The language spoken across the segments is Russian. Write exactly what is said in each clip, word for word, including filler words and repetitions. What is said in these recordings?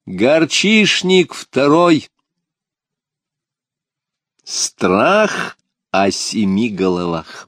Горчишник второй. Страх о семи головах.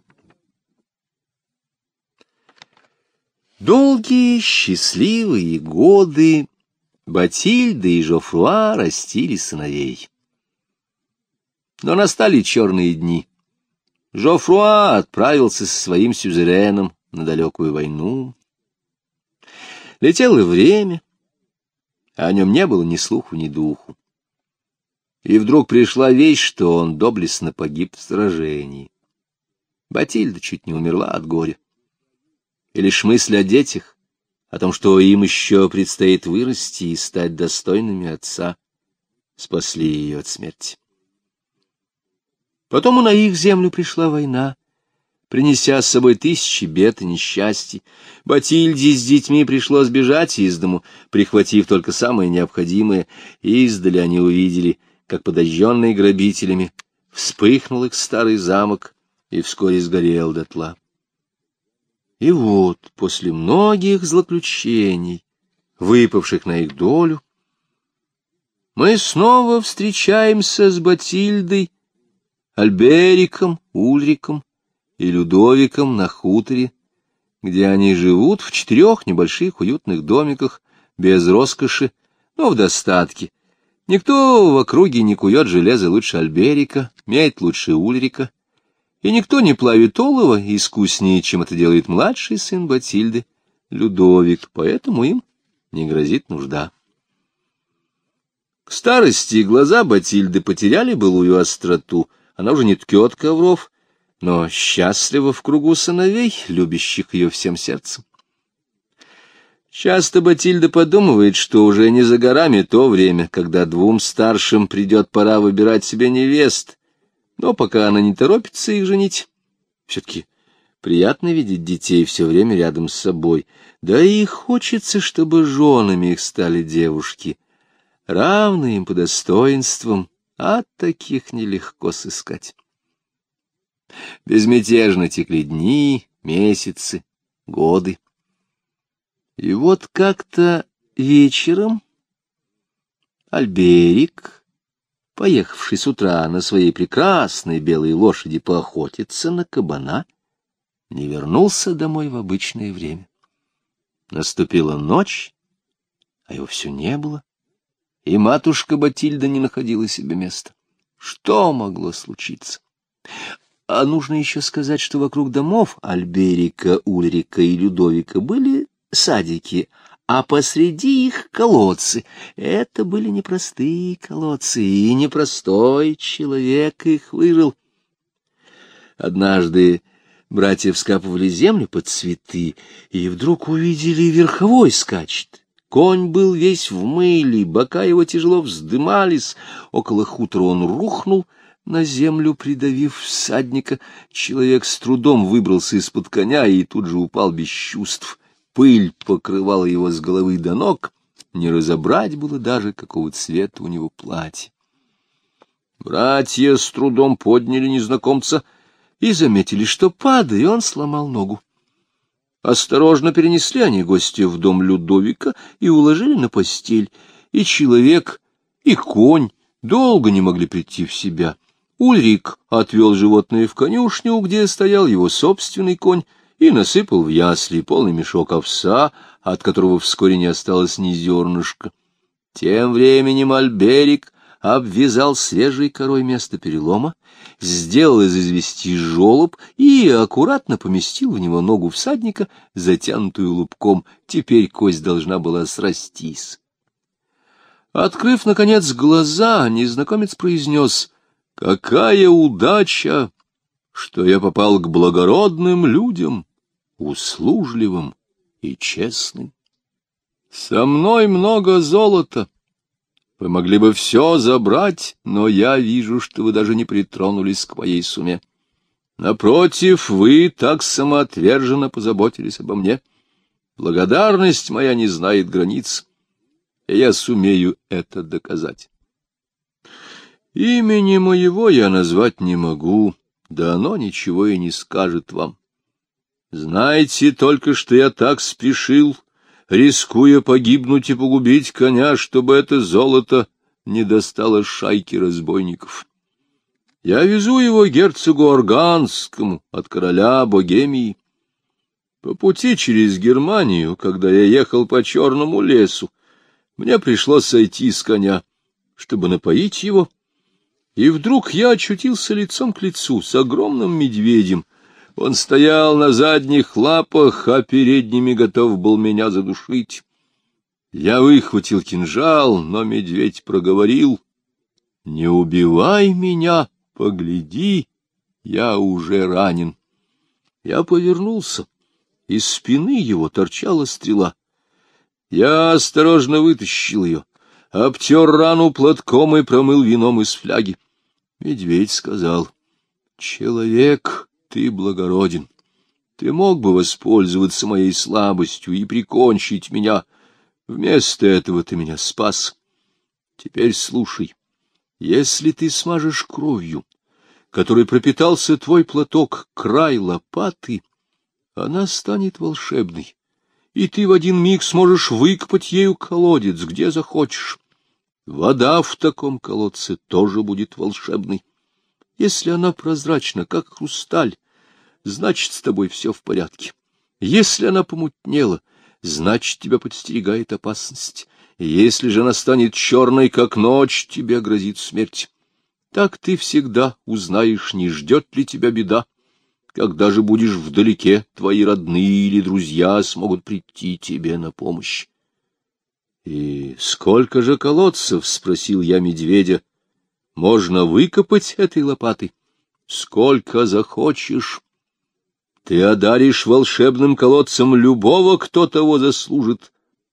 Долгие счастливые годы Батильда и Жофруа растили сыновей. Но настали черные дни. Жофруа отправился со своим сюзереном на далекую войну. Летело время, а о нем не было ни слуху, ни духу. И вдруг пришла весть, что он доблестно погиб в сражении. Батильда чуть не умерла от горя. И лишь мысль о детях, о том, что им еще предстоит вырасти и стать достойными отца, спасли ее от смерти. Потом и на их землю пришла война, принеся с собой тысячи бед и несчастий. Батильде с детьми пришлось бежать из дому, прихватив только самое необходимое, и издали они увидели, как подожженный грабителями вспыхнул их старый замок и вскоре сгорел дотла. И вот, после многих злоключений, выпавших на их долю, мы снова встречаемся с Батильдой, Альбериком, Ульриком и Людовиком на хуторе, где они живут в четырех небольших уютных домиках, без роскоши, но в достатке. Никто в округе не кует железо лучше Альберика, медь лучше Ульрика, и никто не плавит олово искуснее, чем это делает младший сын Батильды, Людовик, поэтому им не грозит нужда. К старости глаза Батильды потеряли былую остроту, она уже не ткет ковров, но счастлива в кругу сыновей, любящих ее всем сердцем. Часто Батильда подумывает, что уже не за горами то время, когда двум старшим придет пора выбирать себе невест, но пока она не торопится их женить. Все-таки приятно видеть детей все время рядом с собой, да и хочется, чтобы женами их стали девушки, равные им по достоинствам, а таких нелегко сыскать. Безмятежно текли дни, месяцы, годы. И вот как-то вечером Альберик, поехавший с утра на своей прекрасной белой лошади поохотиться на кабана, не вернулся домой в обычное время. Наступила ночь, а его все не было, и матушка Батильда не находила себе места. Что могло случиться? А нужно еще сказать, что вокруг домов Альберика, Ульрика и Людовика были садики, а посреди их колодцы. Это были непростые колодцы, и непростой человек их вырыл. Однажды братья вскапывали землю под цветы, и вдруг увидели, верховой скачет. Конь был весь в мыле, бока его тяжело вздымались, около хутора он рухнул на землю, придавив всадника. Человек с трудом выбрался из-под коня и тут же упал без чувств. Пыль покрывала его с головы до ног, не разобрать было даже, какого цвета у него платье. Братья с трудом подняли незнакомца и заметили, что, падая, он сломал ногу. Осторожно перенесли они гостя в дом Людовика и уложили на постель, и человек, и конь долго не могли прийти в себя. Ульрик отвел животное в конюшню, где стоял его собственный конь, и насыпал в ясли полный мешок овса, от которого вскоре не осталось ни зернышка. Тем временем Альберик обвязал свежей корой место перелома, сделал из извести желоб и аккуратно поместил в него ногу всадника, затянутую лубком. Теперь кость должна была срастись. Открыв, наконец, глаза, незнакомец произнес: «Какая удача, что я попал к благородным людям, услужливым и честным. Со мной много золота. Вы могли бы все забрать, но я вижу, что вы даже не притронулись к моей сумме. Напротив, вы так самоотверженно позаботились обо мне. Благодарность моя не знает границ, и я сумею это доказать. Имени моего я назвать не могу, да оно ничего и не скажет вам. Знайте только, что я так спешил рискуя погибнуть и погубить коня, чтобы это золото не достало шайки разбойников. Я везу его герцогу Органскому от короля Богемии. По пути через Германию, когда я ехал по черному лесу, мне пришлось сойти с коня, чтобы напоить его, и вдруг я очутился лицом к лицу с огромным медведем. Он стоял на задних лапах, а передними готов был меня задушить. Я выхватил кинжал, но медведь проговорил: «Не убивай меня, погляди, я уже ранен». Я повернулся. Из спины его торчала стрела. Я осторожно вытащил ее, обтер рану платком и промыл вином из фляги. Медведь сказал: «Человек, ты благороден. Ты мог бы воспользоваться моей слабостью и прикончить меня. Вместо этого ты меня спас. Теперь слушай. Если ты смажешь кровью, которой пропитался твой платок, край лопаты, она станет волшебной, и ты в один миг сможешь выкопать ею колодец, где захочешь. Вода в таком колодце тоже будет волшебной. Если она прозрачна, как хрусталь, значит, с тобой все в порядке. Если она помутнела, значит, тебя подстерегает опасность. Если же она станет черной, как ночь, тебе грозит смерть. Так ты всегда узнаешь, не ждет ли тебя беда. Когда же будешь вдалеке, твои родные или друзья смогут прийти тебе на помощь. — И сколько же колодцев, — спросил я медведя, — можно выкопать этой лопатой? — Сколько захочешь. Ты одаришь волшебным колодцем любого, кто того заслужит.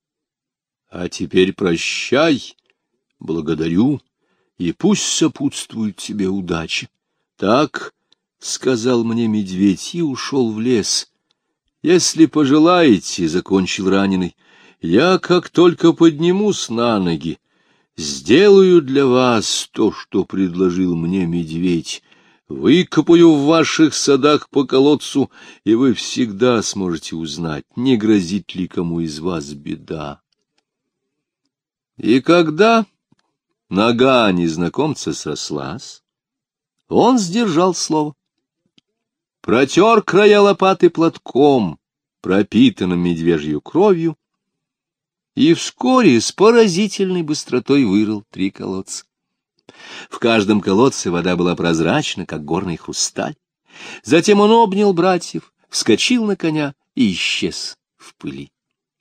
А теперь прощай, благодарю, и пусть сопутствует тебе удача. Так... — сказал мне медведь и ушел в лес. — Если пожелаете, — закончил раненый, — я, как только поднимусь на ноги, сделаю для вас то, что предложил мне медведь. Выкопаю в ваших садах по колодцу, и вы всегда сможете узнать, не грозит ли кому из вас беда. И когда нога незнакомца срослась, он сдержал слово. Протер края лопаты платком, пропитанным медвежью кровью, и вскоре с поразительной быстротой вырыл три колодца. В каждом колодце вода была прозрачна, как горный хрусталь. Затем он обнял братьев, вскочил на коня и исчез в пыли.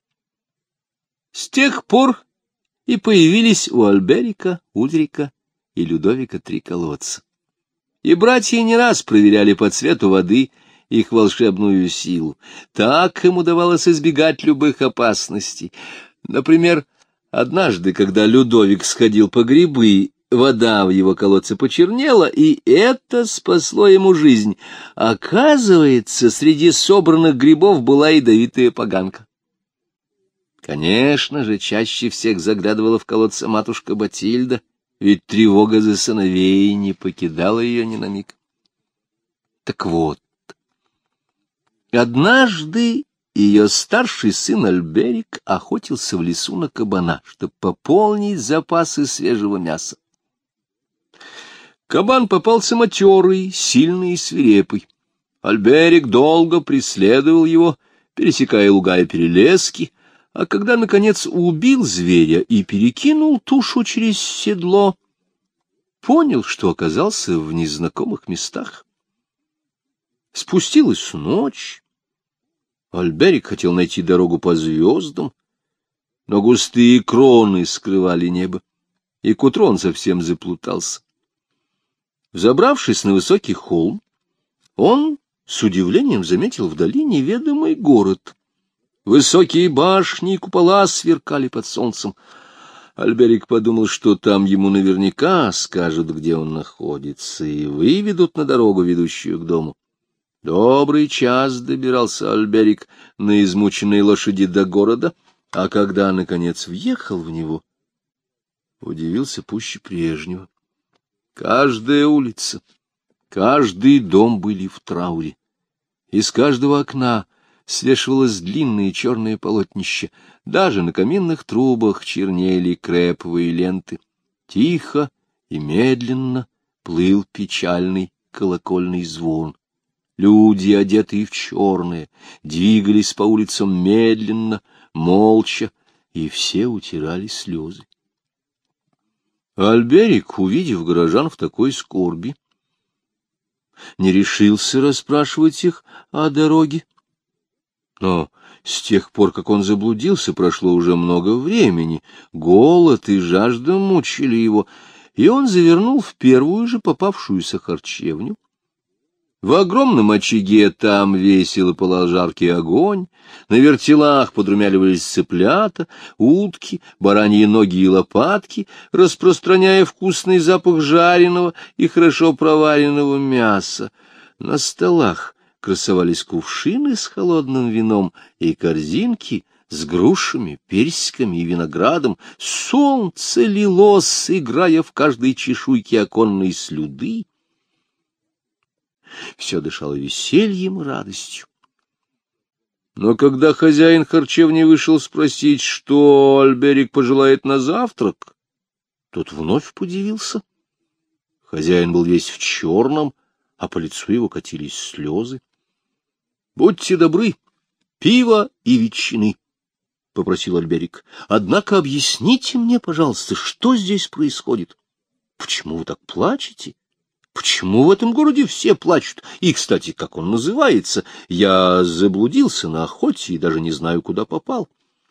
С тех пор и появились у Альберика, Ульрика и Людовика три колодца. И братья не раз проверяли по цвету воды их волшебную силу. Так им удавалось избегать любых опасностей. Например, однажды, когда Людовик сходил по грибы, вода в его колодце почернела, и это спасло ему жизнь. Оказывается, среди собранных грибов была ядовитая поганка. Конечно же, чаще всех заглядывала в колодце матушка Батильда, ведь тревога за сыновей не покидала ее ни на миг. Так вот, однажды ее старший сын Альберик охотился в лесу на кабана, чтобы пополнить запасы свежего мяса. Кабан попался матерый, сильный и свирепый. Альберик долго преследовал его, пересекая луга и перелески, а когда, наконец, убил зверя и перекинул тушу через седло, понял, что оказался в незнакомых местах. Спустилась ночь. Альберик хотел найти дорогу по звездам, но густые кроны скрывали небо, и к утру он совсем заплутался. Взобравшись на высокий холм, он с удивлением заметил вдали неведомый город. Высокие башни и купола сверкали под солнцем. Альберик подумал, что там ему наверняка скажут, где он находится, и выведут на дорогу, ведущую к дому. Добрый час добирался Альберик на измученной лошади до города, а когда, наконец, въехал в него, удивился пуще прежнего. Каждая улица, каждый дом были в трауре. Из каждого окна свешивалось длинное черное полотнище, даже на каминных трубах чернели креповые ленты. Тихо и медленно плыл печальный колокольный звон. Люди, одетые в черное, двигались по улицам медленно, молча, и все утирали слезы. Альберик, увидев горожан в такой скорби, не решился расспрашивать их о дороге. Но с тех пор, как он заблудился, прошло уже много времени, голод и жажда мучили его, и он завернул в первую же попавшуюся харчевню. В огромном очаге там весело пылал жаркий огонь, на вертелах подрумяливались цыплята, утки, бараньи ноги и лопатки, распространяя вкусный запах жареного и хорошо проваренного мяса. На столах красовались кувшины с холодным вином и корзинки с грушами, персиками и виноградом. Солнце лилось, играя в каждой чешуйке оконной слюды. Все дышало весельем и радостью. Но когда хозяин харчевни вышел спросить, что Альберик пожелает на завтрак, тот вновь подивился. Хозяин был весь в черном, а по лицу его катились слезы. — Будьте добры, пиво и ветчины, — попросил Альберик. — Однако объясните мне, пожалуйста, что здесь происходит? Почему вы так плачете? Почему в этом городе все плачут? И, кстати, как он называется? Я заблудился на охоте и даже не знаю, куда попал.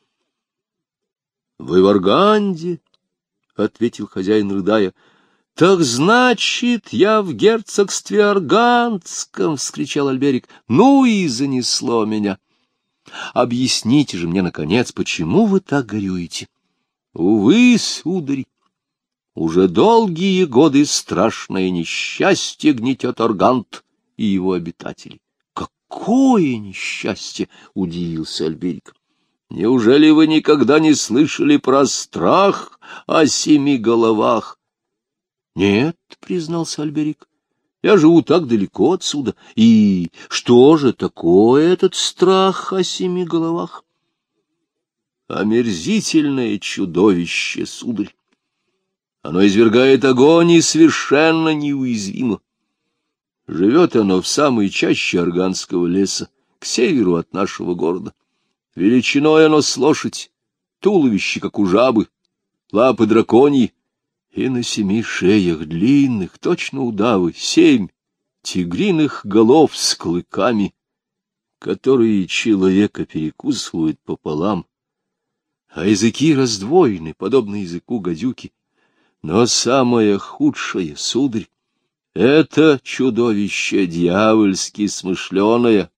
— Вы в Арганде, — ответил хозяин, рыдая. — Так значит, я в герцогстве Аргандском, — вскричал Альберик. — Ну и занесло меня. Объясните же мне, наконец, почему вы так горюете? — Увы, сударь, уже долгие годы страшное несчастье гнетет Аргант и его обитателей. — Какое несчастье! — удивился Альберик. — Неужели вы никогда не слышали про страх о семи головах? — Нет, — признался Альберик, — я живу так далеко отсюда. И что же такое этот страх о семи головах? — Омерзительное чудовище, сударь. Оно извергает огонь и совершенно неуязвимо. Живет оно в самой чаще Арганского леса, к северу от нашего города. Величиной оно с лошадь, туловище, как у жабы, лапы драконьи, и на семи шеях длинных, точно удавы, семь тигриных голов с клыками, которые человека перекусывают пополам, а языки раздвоены, подобно языку гадюки. Но самое худшее, сударь, это чудовище дьявольски смышленое.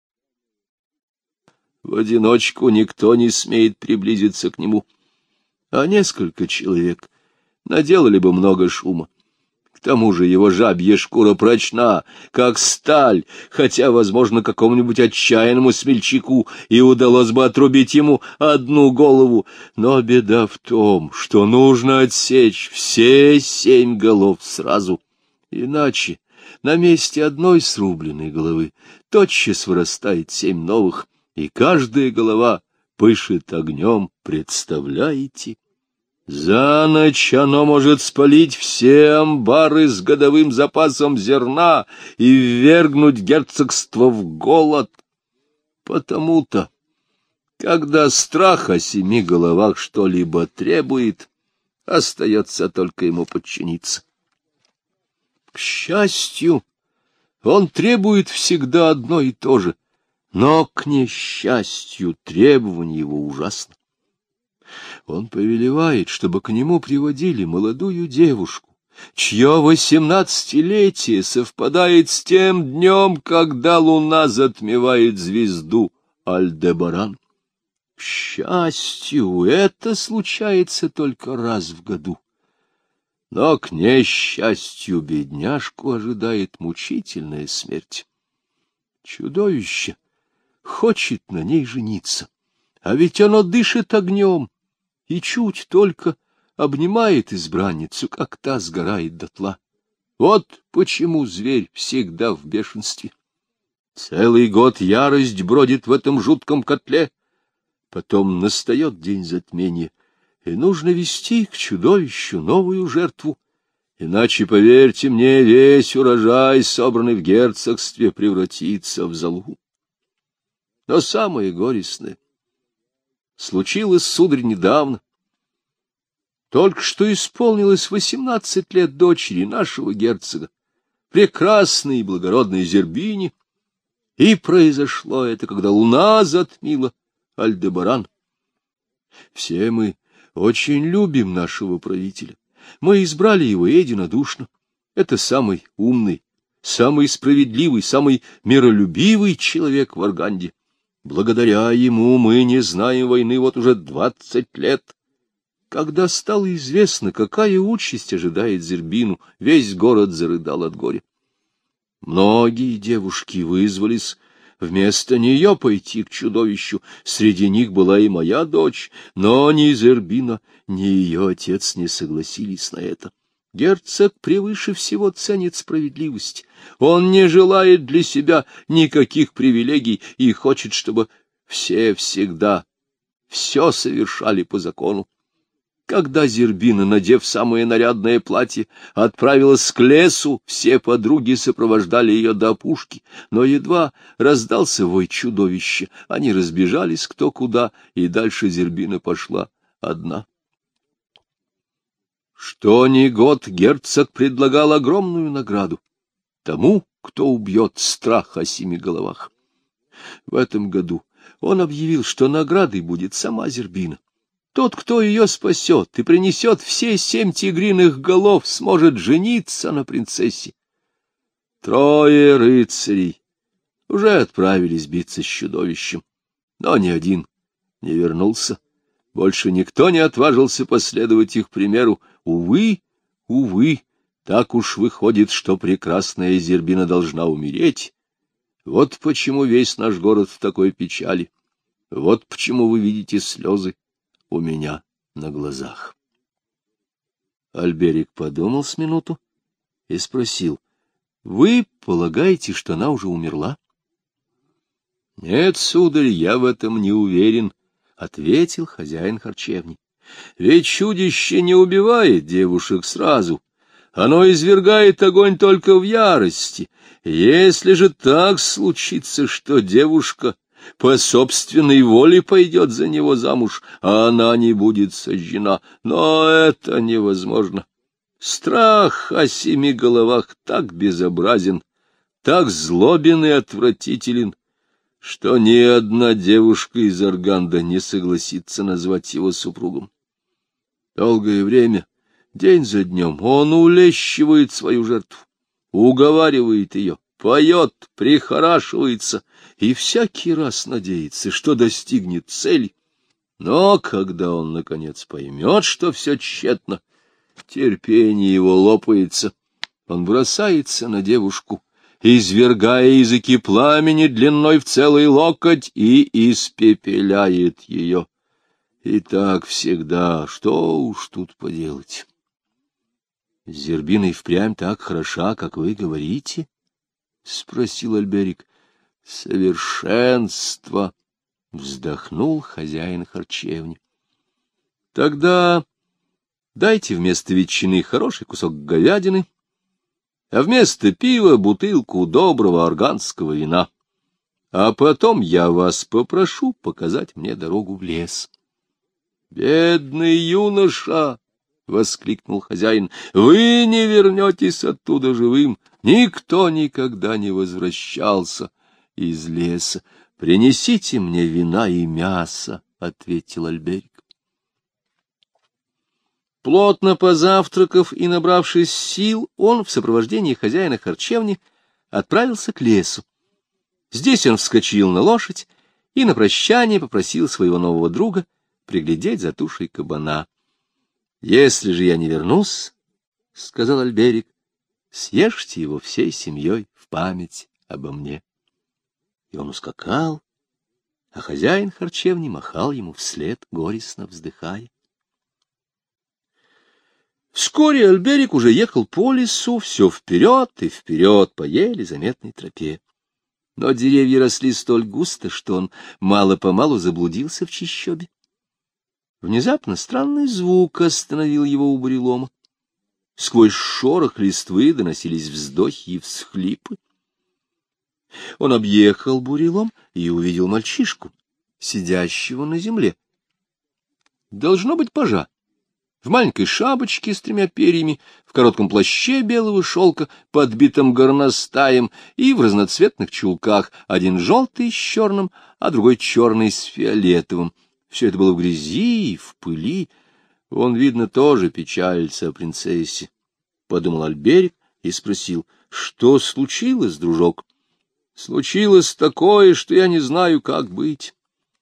В одиночку никто не смеет приблизиться к нему, а несколько человек наделали бы много шума. К тому же его жабья шкура прочна, как сталь, хотя, возможно, какому-нибудь отчаянному смельчаку и удалось бы отрубить ему одну голову. Но беда в том, что нужно отсечь все семь голов сразу, иначе на месте одной срубленной головы тотчас вырастает семь новых, и каждая голова пышет огнем, представляете? За ночь оно может спалить все амбары с годовым запасом зерна и ввергнуть герцогство в голод. Потому-то, когда страх о семи головах что-либо требует, остается только ему подчиниться. К счастью, он требует всегда одно и то же, но, к несчастью, требование его ужасно. Он повелевает, чтобы к нему приводили молодую девушку, чье восемнадцатилетие совпадает с тем днем, когда луна затмевает звезду Альдебаран. К счастью, это случается только раз в году. Но, к несчастью, бедняжку ожидает мучительная смерть. Чудовище хочет на ней жениться, а ведь оно дышит огнем, и чуть только обнимает избранницу, как та сгорает дотла. Вот почему зверь всегда в бешенстве. Целый год ярость бродит в этом жутком котле. Потом настает день затмения, и нужно вести к чудовищу новую жертву. Иначе, поверьте мне, весь урожай, собранный в герцогстве, превратится в золу. Но самое горестное случилось, сударь, недавно. Только что исполнилось восемнадцать лет дочери нашего герцога, прекрасной и благородной Зербине, и произошло это, когда луна затмила Альдебаран. Все мы очень любим нашего правителя. Мы избрали его единодушно. Это самый умный, самый справедливый, самый миролюбивый человек в Арганде. Благодаря ему мы не знаем войны вот уже двадцать лет. Когда стало известно, какая участь ожидает Зербину, весь город зарыдал от горя. Многие девушки вызвались вместо нее пойти к чудовищу. Среди них была и моя дочь, но ни Зербина, ни ее отец не согласились на это. Герцог превыше всего ценит справедливость. Он не желает для себя никаких привилегий и хочет, чтобы все всегда все совершали по закону. Когда Зербина, надев самое нарядное платье, отправилась к лесу, все подруги сопровождали ее до опушки, но едва раздался вой чудовища, они разбежались кто куда, и дальше Зербина пошла одна. Что ни год герцог предлагал огромную награду тому, кто убьет страх о семи головах. В этом году он объявил, что наградой будет сама Зербина. Тот, кто ее спасет и принесет все семь тигриных голов, сможет жениться на принцессе. Трое рыцарей уже отправились биться с чудовищем, но ни один не вернулся. Больше никто не отважился последовать их примеру. Увы, увы, так уж выходит, что прекрасная Зербина должна умереть. Вот почему весь наш город в такой печали. Вот почему вы видите слезы у меня на глазах. Альберик подумал с минуту и спросил: — Вы полагаете, что она уже умерла? — Нет, сударь, я в этом не уверен, — ответил хозяин харчевни. — Ведь чудище не убивает девушек сразу. Оно извергает огонь только в ярости. Если же так случится, что девушка по собственной воле пойдет за него замуж, а она не будет сожжена, но это невозможно. Страх о семи головах так безобразен, так злобен и отвратителен, что ни одна девушка из Арганда не согласится назвать его супругом. Долгое время, день за днем, он улещивает свою жертву, уговаривает ее, поет, прихорашивается и всякий раз надеется, что достигнет цели. Но когда он, наконец, поймет, что все тщетно, терпение его лопается, он бросается на девушку, извергая языки пламени длиной в целый локоть, и испепеляет ее. И так всегда, что уж тут поделать. Зербина и впрямь так хороша, как вы говорите? — спросил Альберик. — Совершенство! — вздохнул хозяин харчевни. — Тогда дайте вместо ветчины хороший кусок говядины, а вместо пива бутылку доброго арганского вина. А потом я вас попрошу показать мне дорогу в лес. — Бедный юноша! — воскликнул хозяин. — Вы не вернетесь оттуда живым. Никто никогда не возвращался из леса. — Принесите мне вина и мясо, — ответил Альберик. Плотно позавтракав и набравшись сил, он в сопровождении хозяина харчевни отправился к лесу. Здесь он вскочил на лошадь и на прощание попросил своего нового друга приглядеть за тушей кабана. — Если же я не вернусь, — сказал Альберик, — съешьте его всей семьей в память обо мне. И он ускакал, а хозяин харчевни махал ему вслед, горестно вздыхая. Вскоре Альберик уже ехал по лесу, все вперед и вперед по еле заметной тропе. но деревья росли столь густо, что он мало-помалу заблудился в чащобе. Внезапно странный звук остановил его у бурелома. Сквозь шорох листвы доносились вздохи и всхлипы. Он объехал бурелом и увидел мальчишку, сидящего на земле. Должно быть пажа. В маленькой шапочке с тремя перьями, в коротком плаще белого шелка, подбитом горностаем, и в разноцветных чулках, один желтый с черным, а другой черный с фиолетовым. Все это было в грязи и в пыли. Он, видно, тоже печалится о принцессе, — подумал Альберик и спросил: — Что случилось, дружок? — Случилось такое, что я не знаю, как быть.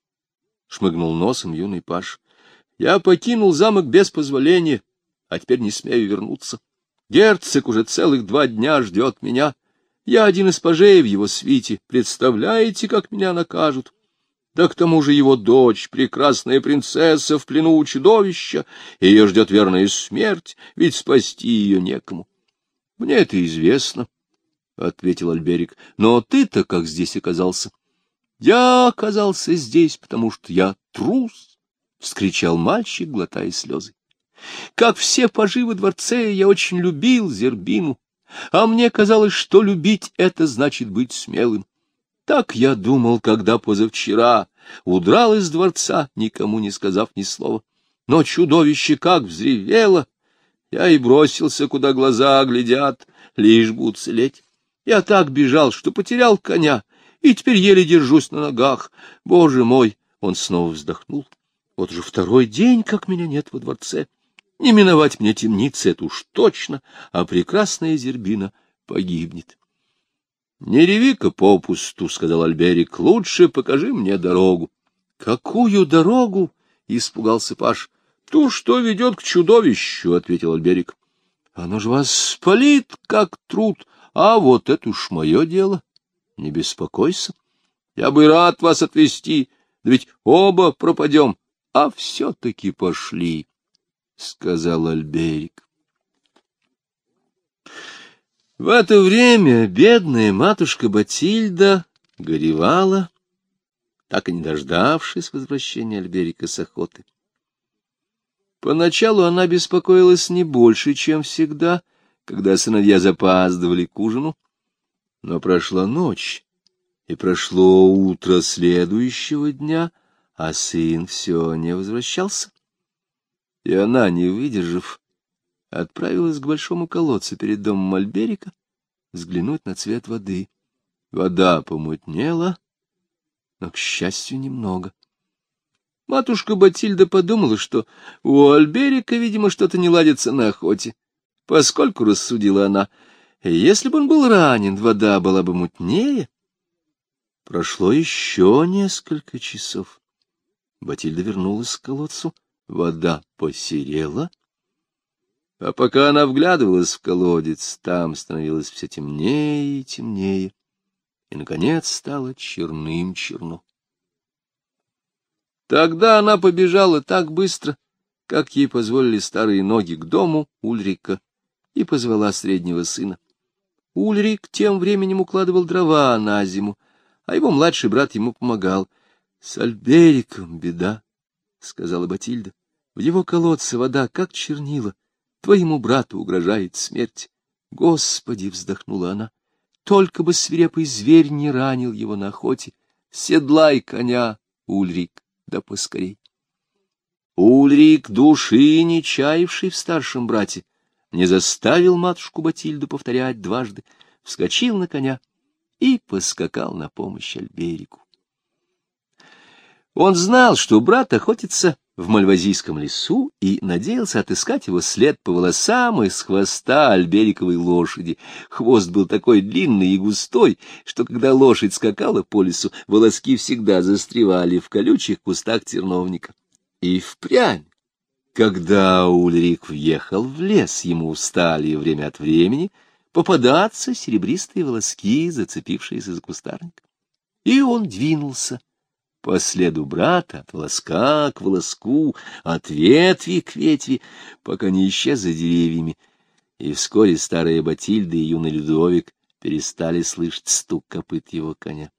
Шмыгнул носом юный паж. Я покинул замок без позволения, а теперь не смею вернуться. Герцог уже целых два дня ждет меня. Я один из пажей в его свите. Представляете, как меня накажут? Да к тому же его дочь, прекрасная принцесса, в плену у чудовища, и ее ждет верная смерть, ведь спасти ее некому. — Мне это известно, — ответил Альберик. — Но ты-то как здесь оказался? — Я оказался здесь, потому что я трус, — вскричал мальчик, глотая слезы. — Как все пажи во дворце, я очень любил Зербину, а мне казалось, что любить — это значит быть смелым. Так я думал, когда позавчера удрал из дворца, никому не сказав ни слова. Но чудовище как взревело! Я и бросился, куда глаза глядят, лишь бы уцелеть. Я так бежал, что потерял коня, и теперь еле держусь на ногах. Боже мой! Он снова вздохнул. Вот уже второй день, как меня нет во дворце. Не миновать мне темницы, это уж точно, а прекрасная Зербина погибнет. — Не реви-ка попусту, — сказал Альберик, — лучше покажи мне дорогу. — Какую дорогу? — испугался паж. — Ту, что ведет к чудовищу, — ответил Альберик. — Оно же вас спалит, как труд, а вот это уж мое дело. Не беспокойся. Я бы рад вас отвезти, да ведь оба пропадем, а все-таки пошли, — сказал Альберик. В это время бедная матушка Батильда горевала, так и не дождавшись возвращения Альберика с охоты. Поначалу она беспокоилась не больше, чем всегда, когда сыновья запаздывали к ужину, но прошла ночь, и прошло утро следующего дня, а сын все не возвращался. И она, не выдержав, отправилась к большому колодцу перед домом Альберика взглянуть на цвет воды. Вода помутнела, но, к счастью, немного. Матушка Батильда подумала, что у Альберика, видимо, что-то не ладится на охоте, поскольку, рассудила она, если бы он был ранен, вода была бы мутнее. Прошло еще несколько часов. Батильда вернулась к колодцу, вода посерела, а пока она вглядывалась в колодец, там становилось все темнее и темнее, и, наконец, стало черным-черно. Тогда она побежала так быстро, как ей позволили старые ноги, к дому Ульрика, и позвала среднего сына. Ульрик тем временем укладывал дрова на зиму, а его младший брат ему помогал. — С Альбериком беда, — сказала Батильда. — В его колодце вода, как чернила. Твоему брату угрожает смерть. Господи, — вздохнула она, — только бы свирепый зверь не ранил его на охоте. Седлай коня, Ульрик, да поскорей. Ульрик, души не чаявший в старшем брате, не заставил матушку Батильду повторять дважды, вскочил на коня и поскакал на помощь Альберику. Он знал, что брат охотится в Мальвазийском лесу, и надеялся отыскать его след по волосам из хвоста альбериковой лошади. Хвост был такой длинный и густой, что когда лошадь скакала по лесу, волоски всегда застревали в колючих кустах терновника. И впрямь, когда Ульрик въехал в лес, ему стали время от времени попадаться серебристые волоски, зацепившиеся за кустарник. И он двинулся по следу брата, от волоска к волоску, от ветви к ветви, пока не исчез за деревьями, и вскоре старая Батильда и юный Людовик перестали слышать стук копыт его коня.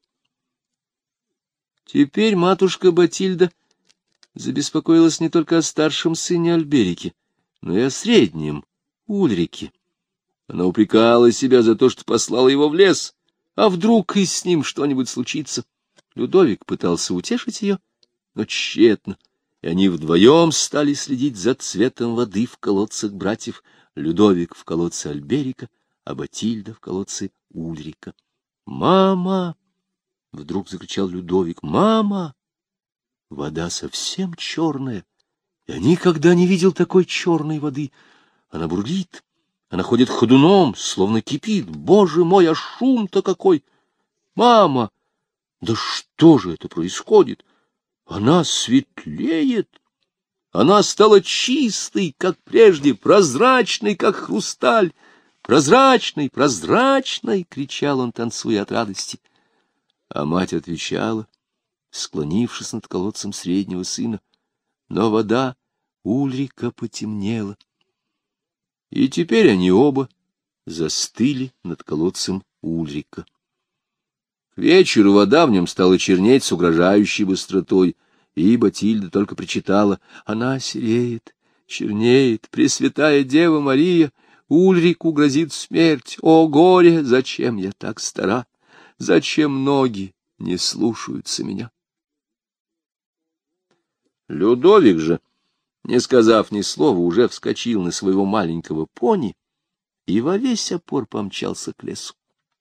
Теперь матушка Батильда забеспокоилась не только о старшем сыне Альберике, но и о среднем, Ульрике. Она упрекала себя за то, что послала его в лес, а вдруг и с ним что-нибудь случится. Людовик пытался утешить ее, но тщетно, и они вдвоем стали следить за цветом воды в колодцах братьев. Людовик в колодце Альберика, а Батильда в колодце Ульрика. «Мама!» — вдруг закричал Людовик. «Мама!» Вода совсем черная. Я никогда не видел такой черной воды. Она бурлит, она ходит ходуном, словно кипит. Боже мой, а шум-то какой! Мама! Да что же это происходит? Она светлеет. Она стала чистой, как прежде, прозрачной, как хрусталь. «Прозрачный, прозрачный!» — кричал он, танцуя от радости. А мать отвечала, склонившись над колодцем среднего сына. Но вода Ульрика потемнела. И теперь они оба застыли над колодцем Ульрика. К вечеру вода в нем стала чернеть с угрожающей быстротой, и Батильда только причитала: «Она сереет, чернеет, Пресвятая Дева Мария, Ульрику грозит смерть. О горе! Зачем я так стара? Зачем ноги не слушаются меня?» Людовик же, не сказав ни слова, уже вскочил на своего маленького пони и во весь опор помчался к лесу.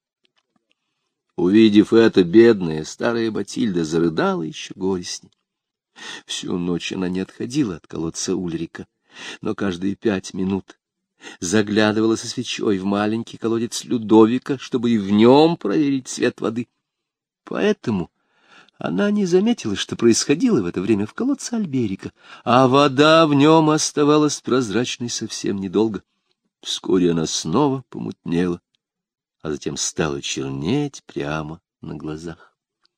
Увидев это, бедная старая Батильда зарыдала еще горестней. Всю ночь она не отходила от колодца Ульрика, но каждые пять минут заглядывала со свечой в маленький колодец Людовика, чтобы и в нем проверить цвет воды. Поэтому она не заметила, что происходило в это время в колодце Альберика, а вода в нем оставалась прозрачной совсем недолго. Вскоре она снова помутнела, а затем стала чернеть прямо на глазах.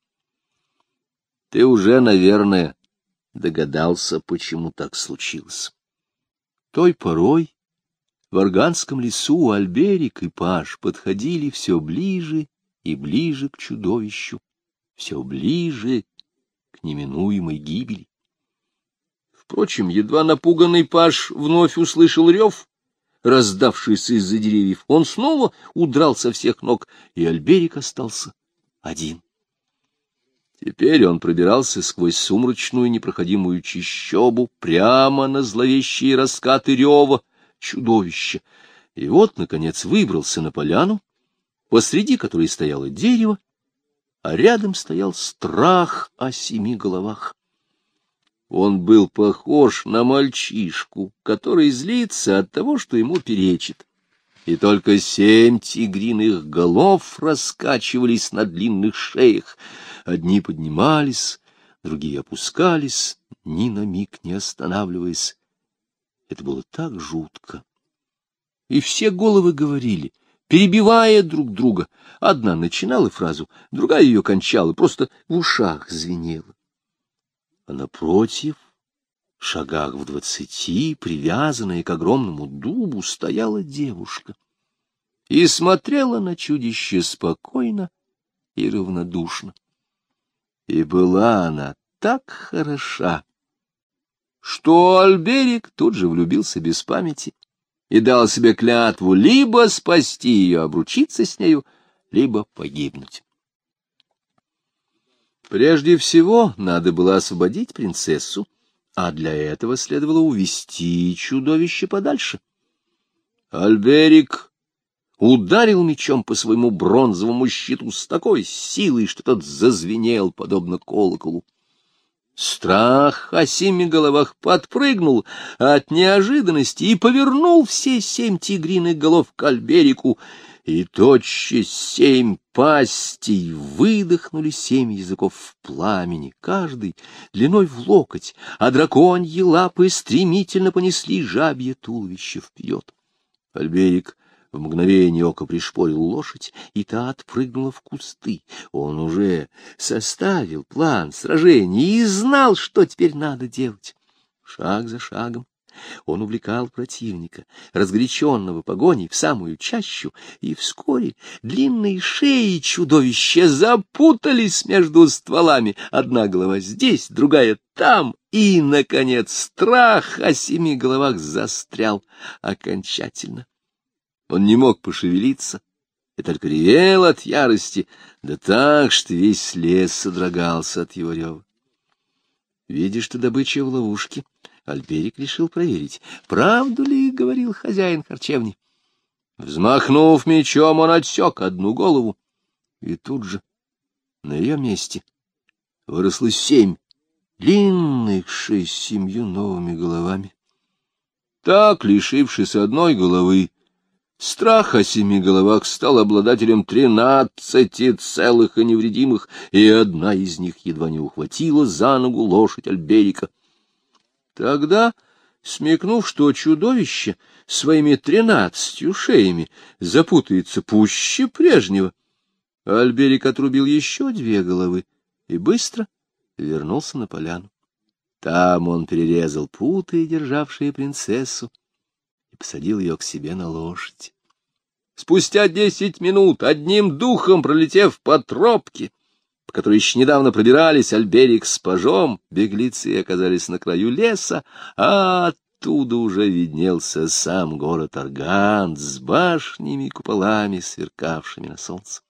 Ты уже, наверное, догадался, почему так случилось. Той порой в Арганском лесу Альберик и Паж подходили все ближе и ближе к чудовищу, все ближе к неминуемой гибели. Впрочем, едва напуганный Паж вновь услышал рев, раздавшийся из-за деревьев. Он снова удрал со всех ног, и Альберик остался один. Теперь он пробирался сквозь сумрачную непроходимую чащобу прямо на зловещие раскаты рева чудовища. И вот, наконец, выбрался на поляну, посреди которой стояло дерево, а рядом стоял страх о семи головах. Он был похож на мальчишку, который злится от того, что ему перечит. И только семь тигриных голов раскачивались на длинных шеях. Одни поднимались, другие опускались, ни на миг не останавливаясь. Это было так жутко. И все головы говорили, перебивая друг друга. Одна начинала фразу, другая ее кончала, просто в ушах звенела. А напротив, в шагах в двадцати, привязанная к огромному дубу, стояла девушка и смотрела на чудище спокойно и равнодушно. И была она так хороша, что Альберик тут же влюбился без памяти и дал себе клятву либо спасти ее, обручиться с нею, либо погибнуть. Прежде всего надо было освободить принцессу, а для этого следовало увести чудовище подальше. Альберик ударил мечом по своему бронзовому щиту с такой силой, что тот зазвенел, подобно колоколу. Страх о семи головах подпрыгнул от неожиданности и повернул все семь тигриных голов к Альберику, и тотчас семь пастей выдохнули семь языков в пламени, каждый длиной в локоть, а драконьи лапы стремительно понесли жабье туловище вперед. Альберик в мгновение ока пришпорил лошадь, и та отпрыгнула в кусты. Он уже составил план сражения и знал, что теперь надо делать. Шаг за шагом Он увлекал противника, разгоряченного погоней, в самую чащу, и вскоре длинные шеи чудовища запутались между стволами, одна голова здесь, другая там, и, наконец, страх о семи головах застрял окончательно. Он не мог пошевелиться, и только ревел от ярости, да так, что весь лес содрогался от его рева. Видя, что добыча в ловушке, Альберик решил проверить, правду ли говорил хозяин харчевни. Взмахнув мечом, он отсек одну голову, и тут же на ее месте выросло семь длинных шеи с семью новыми головами. Так, лишившись одной головы, страх о семи головах стал обладателем тринадцати целых и невредимых, и одна из них едва не ухватила за ногу лошадь Альберика. Тогда, смекнув, что чудовище своими тринадцатью шеями запутается пуще прежнего, Альберик отрубил еще две головы и быстро вернулся на поляну. Там он перерезал путы, державшие принцессу, и посадил ее к себе на лошадь. Спустя десять минут, одним духом пролетев по тропке, по которой еще недавно пробирались Альберик с пажом, беглецы оказались на краю леса, а оттуда уже виднелся сам город Аргант с башнями и куполами, сверкавшими на солнце.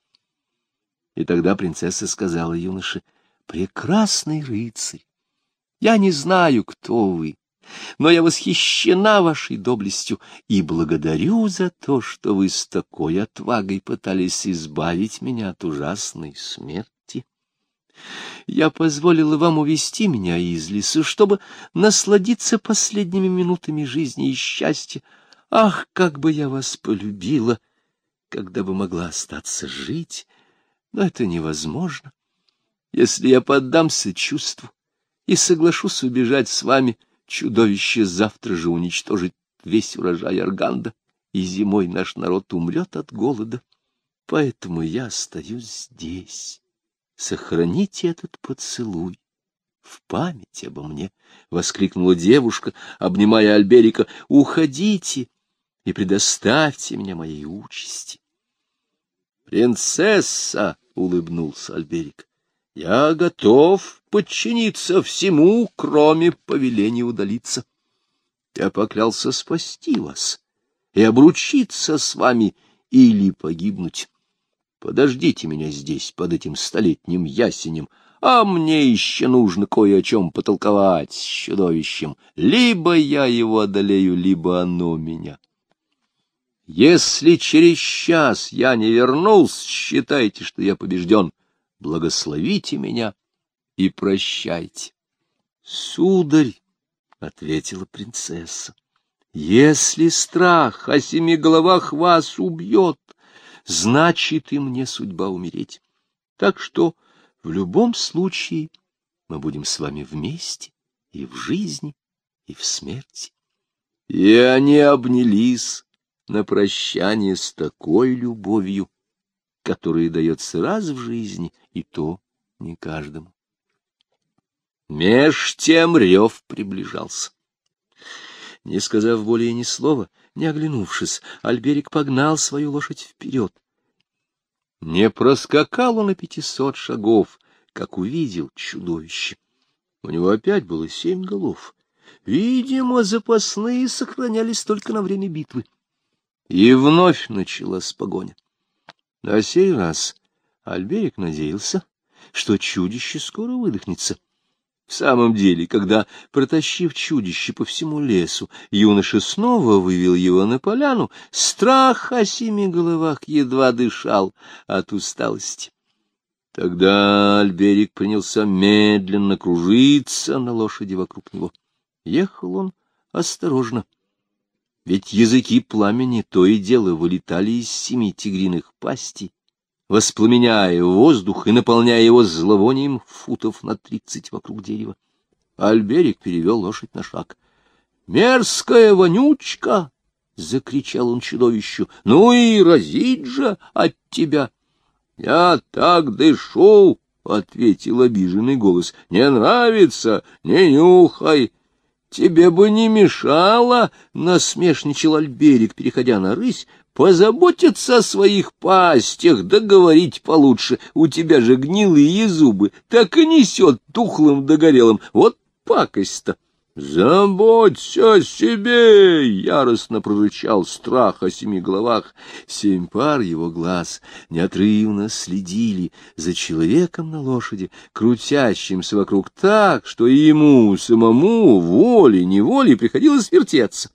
И тогда принцесса сказала юноше: «Прекрасный рыцарь, я не знаю, кто вы, но я восхищена вашей доблестью и благодарю за то, что вы с такой отвагой пытались избавить меня от ужасной смерти. Я позволила вам увести меня из лесу, чтобы насладиться последними минутами жизни и счастья. Ах, как бы я вас полюбила, когда бы могла остаться жить, но это невозможно. Если я поддамся чувству и соглашусь убежать с вами, чудовище завтра же уничтожит весь урожай Арганда, и зимой наш народ умрет от голода. Поэтому я остаюсь здесь. Сохраните этот поцелуй в память обо мне, — воскликнула девушка, обнимая Альберика. — Уходите и предоставьте меня моей участи. — Принцесса, — улыбнулся Альберик, — я готов подчиниться всему, кроме повеления удалиться. Я поклялся спасти вас и обручиться с вами или погибнуть. Подождите меня здесь, под этим столетним ясенем, а мне еще нужно кое о чем потолковать с чудовищем. Либо я его одолею, либо оно меня. Если через час я не вернулся, считайте, что я побежден. Благословите меня и прощайте. — Сударь, — ответила принцесса, — если страх о семи головах вас убьет, значит и мне судьба умереть. Так что в любом случае мы будем с вами вместе и в жизни, и в смерти. И они обнялись на прощание с такой любовью, которая дается раз в жизни, и то не каждому. Меж тем рев приближался. Не сказав более ни слова, не оглянувшись, Альберик погнал свою лошадь вперед. Не проскакал он и пятисот шагов, как увидел чудовище. У него опять было семь голов. Видимо, запасные сохранялись только на время битвы. И вновь началась погоня. На сей раз Альберик надеялся, что чудище скоро выдохнется. В самом деле, когда, протащив чудище по всему лесу, юноша снова вывел его на поляну, страх о семи головах едва дышал от усталости. Тогда Альберик принялся медленно кружиться на лошади вокруг него. Ехал он осторожно, ведь языки пламени то и дело вылетали из семи тигриных пастей, воспламеняя воздух и наполняя его зловонием футов на тридцать вокруг дерева. Альберик перевел лошадь на шаг. — Мерзкая вонючка! — закричал он чудовищу. — Ну и разить же от тебя! — Я так дышу! — ответил обиженный голос. — Не нравится? Не нюхай! тебе бы не мешало, — насмешничал Альберик, переходя на рысь, — позаботиться о своих пастях, да говорить получше. У тебя же гнилые зубы, так и несет тухлым да горелым. Вот пакость-то. — Заботься о себе! — яростно прорычал Страх о семи головах. Семь пар его глаз неотрывно следили за человеком на лошади, крутящимся вокруг так, что ему самому волей-неволей приходилось вертеться.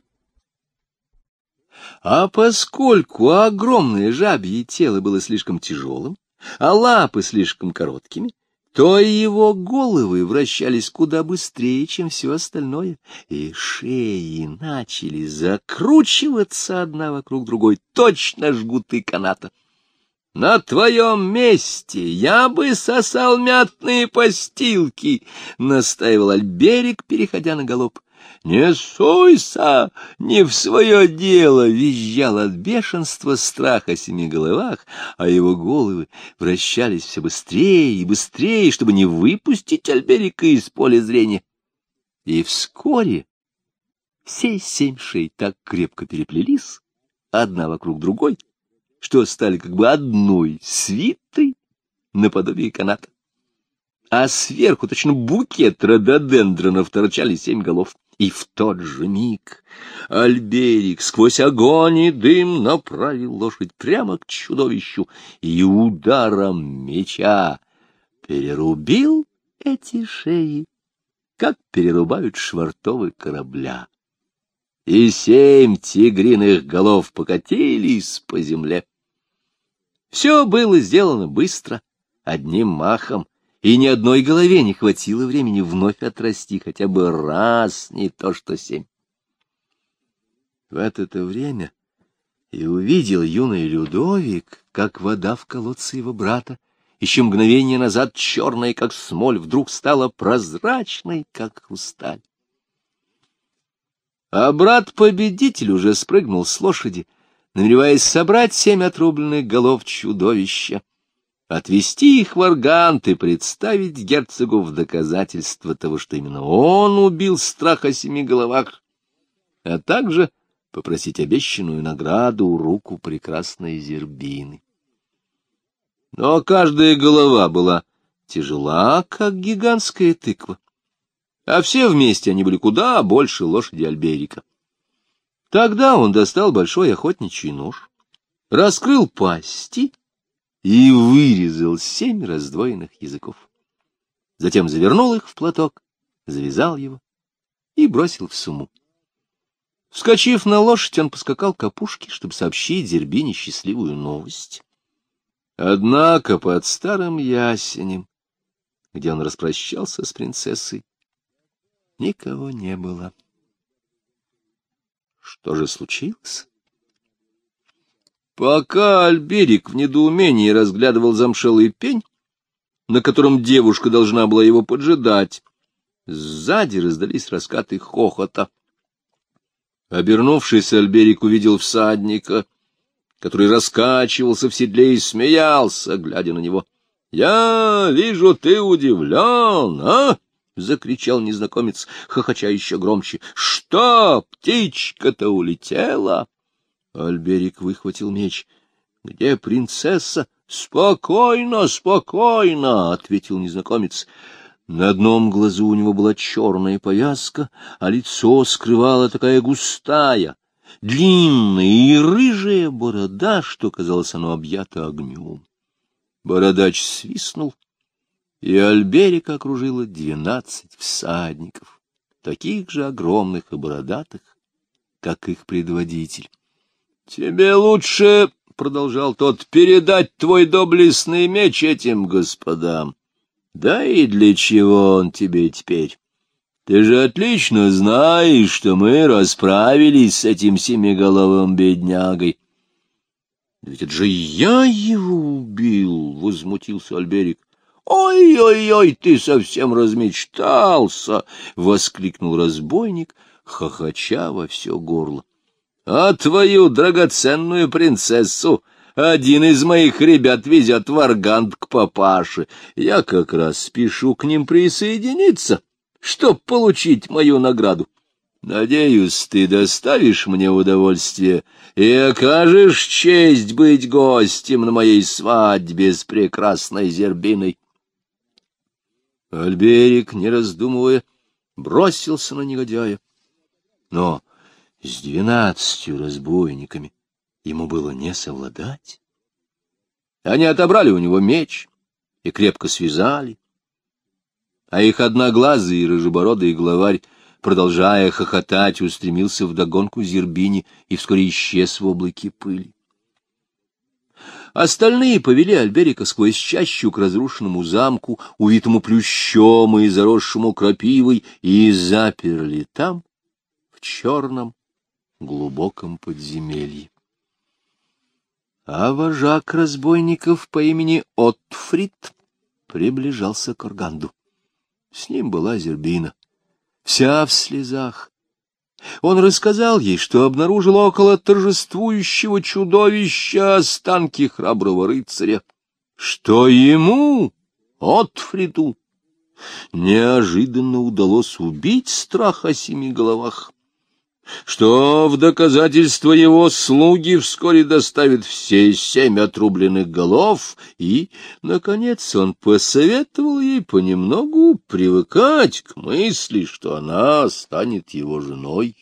А поскольку огромное жабье тело было слишком тяжелым, а лапы слишком короткими, то его головы вращались куда быстрее, чем все остальное, и шеи начали закручиваться одна вокруг другой, точно жгуты каната. — На твоем месте я бы сосал мятные постилки, — настаивал Альберик, переходя на галоп. — Не суйся, не в свое дело! — визжал от бешенства Страх о семи головах, а его головы вращались все быстрее и быстрее, чтобы не выпустить Альберика из поля зрения. И вскоре все семь шей так крепко переплелись, одна вокруг другой, что стали как бы одной свитой наподобие каната. А сверху точно букет рододендронов торчали семь голов. И в тот же миг Альберик сквозь огонь и дым направил лошадь прямо к чудовищу и ударом меча перерубил эти шеи, как перерубают швартовы корабля. И семь тигриных голов покатились по земле. Все было сделано быстро, одним махом, и ни одной голове не хватило времени вновь отрасти хотя бы раз, не то что семь. В это-то время и увидел юный Людовик, как вода в колодце его брата, еще мгновение назад черная, как смоль, вдруг стала прозрачной, как хрусталь. А брат-победитель уже спрыгнул с лошади, намереваясь собрать семь отрубленных голов чудовища, отвести их в Аргант и представить герцогу в доказательство того, что именно он убил Страх о семи головах, а также попросить обещанную награду у руку прекрасной Зербины. Но каждая голова была тяжела, как гигантская тыква, а все вместе они были куда больше лошади Альберика. Тогда он достал большой охотничий нож, раскрыл пасти и вырезал семь раздвоенных языков. Затем завернул их в платок, завязал его и бросил в сумму. Вскочив на лошадь, он поскакал к опушке, чтобы сообщить Зербине счастливую новость. Однако под старым ясенем, где он распрощался с принцессой, никого не было. Что же случилось? Пока Альберик в недоумении разглядывал замшелый пень, на котором девушка должна была его поджидать, сзади раздались раскаты хохота. Обернувшись, Альберик увидел всадника, который раскачивался в седле и смеялся, глядя на него. — Я вижу, ты удивлен, а? — закричал незнакомец, хохоча еще громче. — Что, птичка-то улетела? Альберик выхватил меч. — Где принцесса? — Спокойно, спокойно, — ответил незнакомец. На одном глазу у него была черная повязка, а лицо скрывала такая густая, длинная и рыжая борода, что, казалось, оно объято огнем. Бородач свистнул, и Альберика окружило двенадцать всадников, таких же огромных и бородатых, как их предводитель. — Тебе лучше, — продолжал тот, — передать твой доблестный меч этим господам. Да и для чего он тебе теперь? Ты же отлично знаешь, что мы расправились с этим семиголовым беднягой. — Ведь это же я его убил, — возмутился Альберик. «Ой, ой-ой, ты совсем размечтался! — воскликнул разбойник, хохоча во все горло. — А твою драгоценную принцессу один из моих ребят везет в Аргант к папаше. Я как раз спешу к ним присоединиться, чтоб получить мою награду. Надеюсь, ты доставишь мне удовольствие и окажешь честь быть гостем на моей свадьбе с прекрасной Зербиной. Альберик, не раздумывая, бросился на негодяя. Но с двенадцатью разбойниками ему было не совладать. Они отобрали у него меч и крепко связали, а их одноглазый и рыжебородый главарь, продолжая хохотать, устремился вдогонку Зербине и вскоре исчез в облаке пыли. Остальные повели Альберика сквозь чащу к разрушенному замку, увитому плющом и заросшему крапивой, и заперли там, в черном глубоком подземелье. А вожак разбойников по имени Оттфрид приближался к Органду. С ним была Зербина, вся в слезах. Он рассказал ей, что обнаружил около торжествующего чудовища останки храброго рыцаря, что ему, Оттфриду, неожиданно удалось убить страх о семи головах, что в доказательство его слуги вскоре доставят все семь отрубленных голов, и, наконец, он посоветовал ей понемногу привыкать к мысли, что она станет его женой.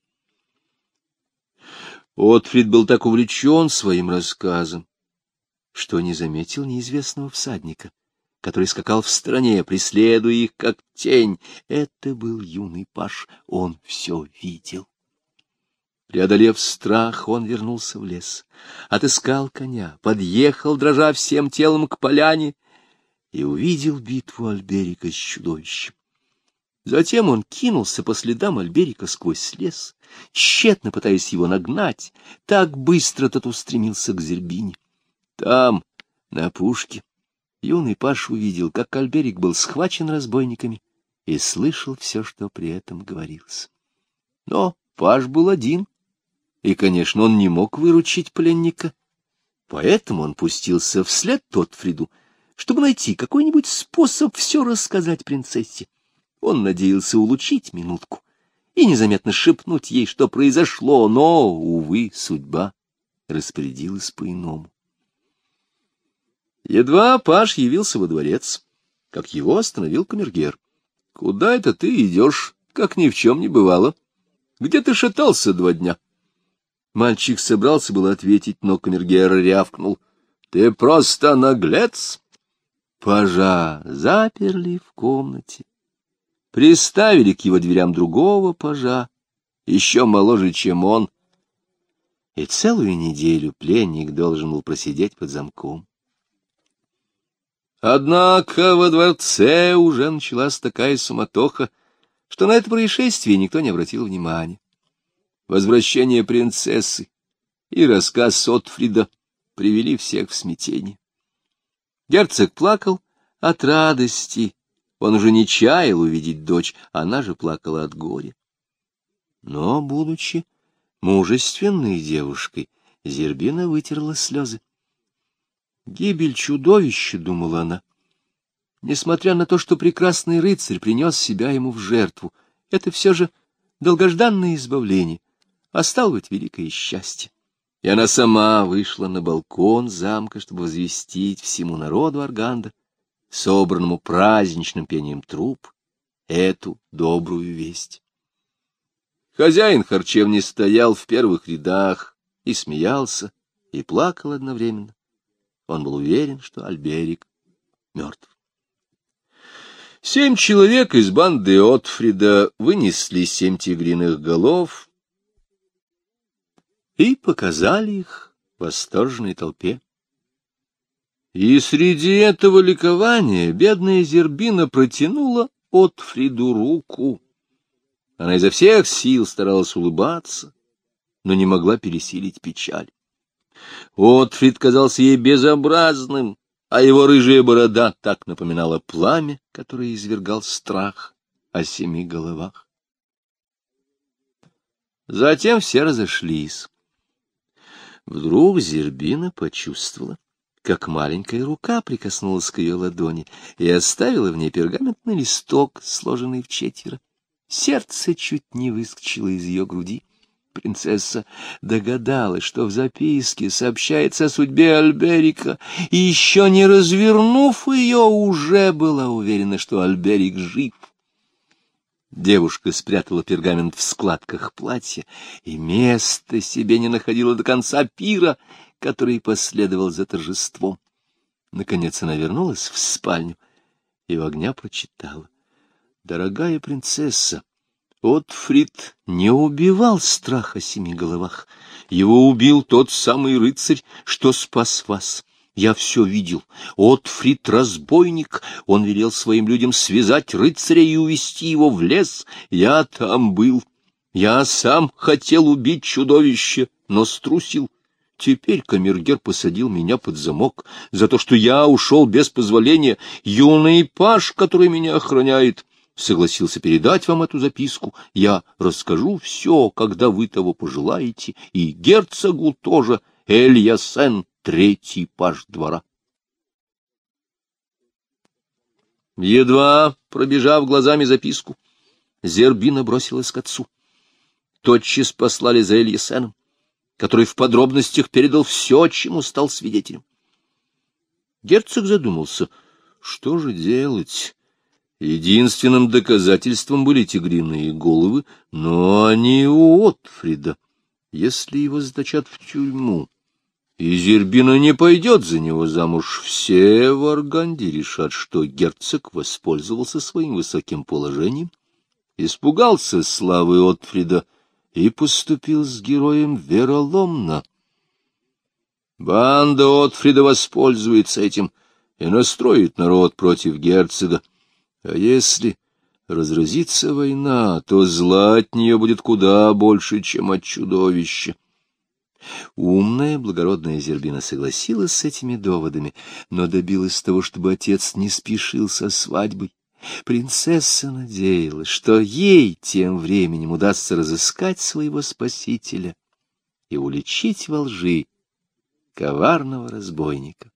Оттфрид был так увлечен своим рассказом, что не заметил неизвестного всадника, который скакал в стороне, преследуя их, как тень. Это был юный паж, он все видел. Преодолев страх, он вернулся в лес, отыскал коня, подъехал, дрожа всем телом, к поляне и увидел битву Альберика с чудовищем. Затем он кинулся по следам Альберика сквозь лес, тщетно пытаясь его нагнать. Так быстро тот устремился к Зербине. Там, на опушке, юный паж увидел, как Альберик был схвачен разбойниками, и слышал все, что при этом говорилось. Но паж был один, и, конечно, он не мог выручить пленника. Поэтому он пустился вслед Оттфриду, чтобы найти какой-нибудь способ все рассказать принцессе. Он надеялся улучшить минутку и незаметно шепнуть ей, что произошло, но, увы, судьба распорядилась по-иному. Едва паж явился во дворец, как его остановил камергер. — Куда это ты идешь, как ни в чем не бывало? Где ты шатался два дня? Мальчик собрался было ответить, но камергер рявкнул: — Ты просто наглец! Пажа заперли в комнате, приставили к его дверям другого пажа, еще моложе, чем он, и целую неделю пленник должен был просидеть под замком. Однако во дворце уже началась такая суматоха, что на это происшествие никто не обратил внимания. Возвращение принцессы и рассказ Оттфрида привели всех в смятение. Герцог плакал от радости, он уже не чаял увидеть дочь, она же плакала от горя. Но, будучи мужественной девушкой, Зербина вытерла слезы. Гибель чудовища, — думала она, — несмотря на то, что прекрасный рыцарь принес себя ему в жертву, это все же долгожданное избавление, а стало быть, великое счастье. И она сама вышла на балкон замка, чтобы возвестить всему народу Органда, собранному праздничным пением труб, эту добрую весть. Хозяин харчевни стоял в первых рядах и смеялся, и плакал одновременно. Он был уверен, что Альберик мертв. Семь человек из банды Оттфрида вынесли семь тигриных голов и показали их восторженной толпе. И среди этого ликования бедная Зербина протянула Оттфриду руку. Она изо всех сил старалась улыбаться, но не могла пересилить печаль. Оттфрид казался ей безобразным, а его рыжая борода так напоминала пламя, которое извергал страх о семи головах. Затем все разошлись. Вдруг Зербина почувствовала, как маленькая рука прикоснулась к ее ладони и оставила в ней пергаментный листок, сложенный в четверо. Сердце чуть не выскочило из ее груди. Принцесса догадалась, что в записке сообщается о судьбе Альберика, и еще не развернув ее, уже была уверена, что Альберик жив. Девушка спрятала пергамент в складках платья и места себе не находила до конца пира, который последовал за торжеством. Наконец она вернулась в спальню и в огня прочитала: «Дорогая принцесса, Отфрид не убивал страх о семи головах. Его убил тот самый рыцарь, что спас вас. Я все видел. Отфрид — разбойник. Он велел своим людям связать рыцаря и увести его в лес. Я там был. Я сам хотел убить чудовище, но струсил. Теперь камергер посадил меня под замок за то, что я ушел без позволения. Юный паж, который меня охраняет, согласился передать вам эту записку. Я расскажу все, когда вы того пожелаете, и герцогу тоже. Эль-Ясен, третий паж двора». Едва пробежав глазами записку, Зербина бросилась к отцу. Тотчас послали за Эль-Ясеном, который в подробностях передал все, чему стал свидетелем. Герцог задумался, что же делать. Единственным доказательством были тигриные головы, но они у Отфрида. Если его заточат в тюрьму, и Зербина не пойдет за него замуж, все в Арганде решат, что герцог воспользовался своим высоким положением, испугался славы Отфрида и поступил с героем вероломно. Банда Отфрида воспользуется этим и настроит народ против герцога. А если разразится война, то зла от нее будет куда больше, чем от чудовища. Умная, благородная Зербина согласилась с этими доводами, но добилась того, чтобы отец не спешил со свадьбой. Принцесса надеялась, что ей тем временем удастся разыскать своего спасителя и уличить во лжи коварного разбойника.